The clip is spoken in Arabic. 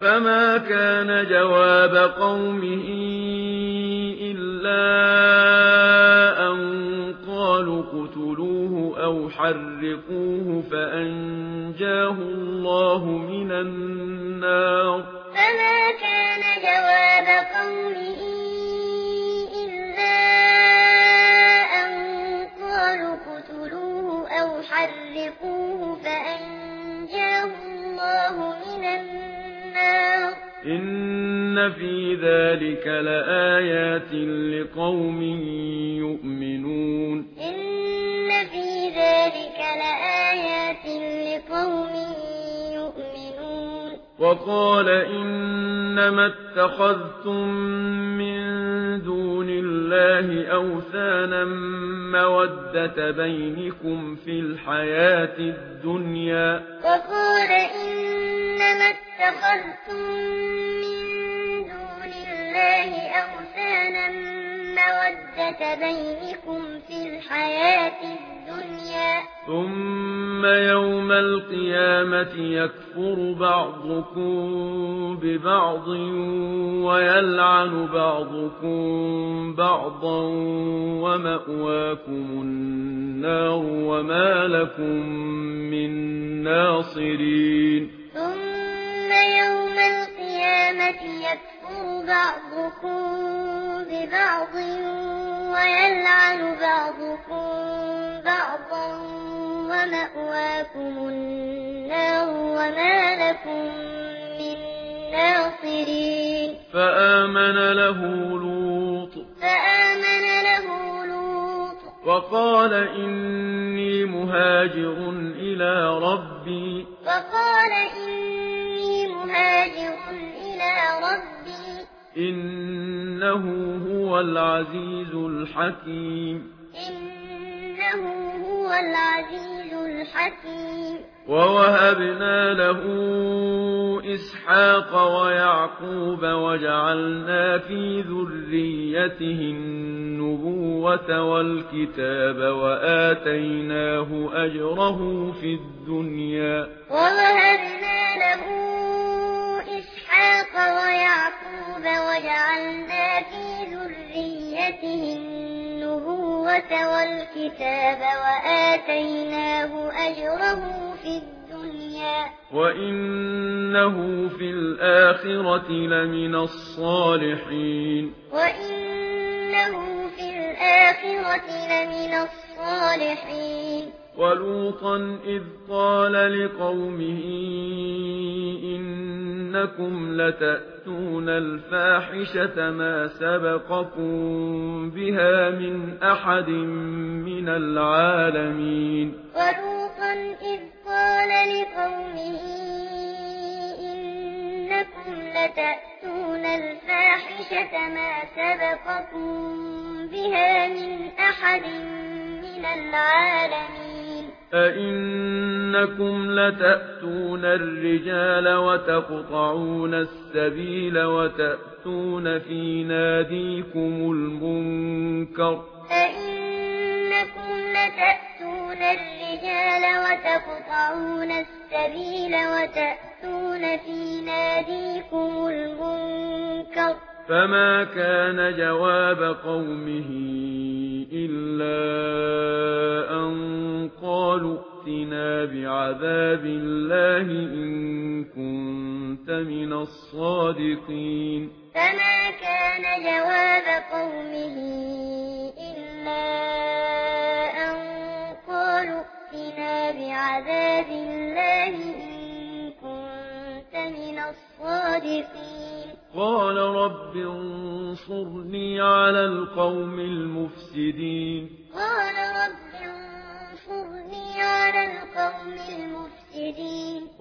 فما كان جواب قومه إلا أن قالوا اقتلوه أو حرقوه فأنجاه الله من النار. فما كان جواب قومه إلا أن قالوا اقتلوه أو حرقوه فأنجاه الله من النار. إن في ذلك لآيات لقوم يؤمنون. إن في ذلك لآيات لقوم يؤمنون. وقال إنما اتخذتم من دون الله أوثانا مودة بينكم في الحياة الدنيا. وقال إنما اتخذتم من دون الله أوثانا مودة بينكم في الحياة الدنيا. ثم يوم القيامة يكفر بعضكم ببعض ويلعن بعضكم بعضا ومأواكم النار وما لكم من ناصرين. ثم يوم القيامة يكفر بعضكم ببعض ويلعن بعضكم بعضا ومأواكم النار وما لكم من ناصرين. فآمن له لوط وقال إني مهاجر إلى ربي. إنه هو العزيز الحكيم. ووهبنا له إسحاق ويعقوب وجعلنا في ذريته النبوة والكتاب وآتيناه أجره في الدنيا. ووهبنا له إسحاق ويعقوب وجعلنا في ذريته النبوة والكتاب وآتيناه أجره في الدنيا. وإنه في الآخرة لمن الصالحين. ولوطا إذ قال لقومه إنكم لتأتون الفاحشة ما سبقكم بها من أحد من العالمين. ولوطا إذ قال لقومه إنكم لتأتون الفاحشة ما سبقكم بها من أحد من العالمين. أئنكم لتأتون الرجال وتقطعون السبيل وتأتون في ناديكم المنكر. أئنكم لتأتون الرجال وتقطعون السبيل وتأتون في ناديكم المنكر. فما كان جواب قومه إلا أن قالوا ائتنا بعذاب الله إن كنت من الصادقين. فما كان جواب قومه إلا أن قالوا ائتنا بعذاب الله إن كنت من الصادقين. قال رب انصرني على القوم المفسدين. قال رب انصرني على القوم المفسدين.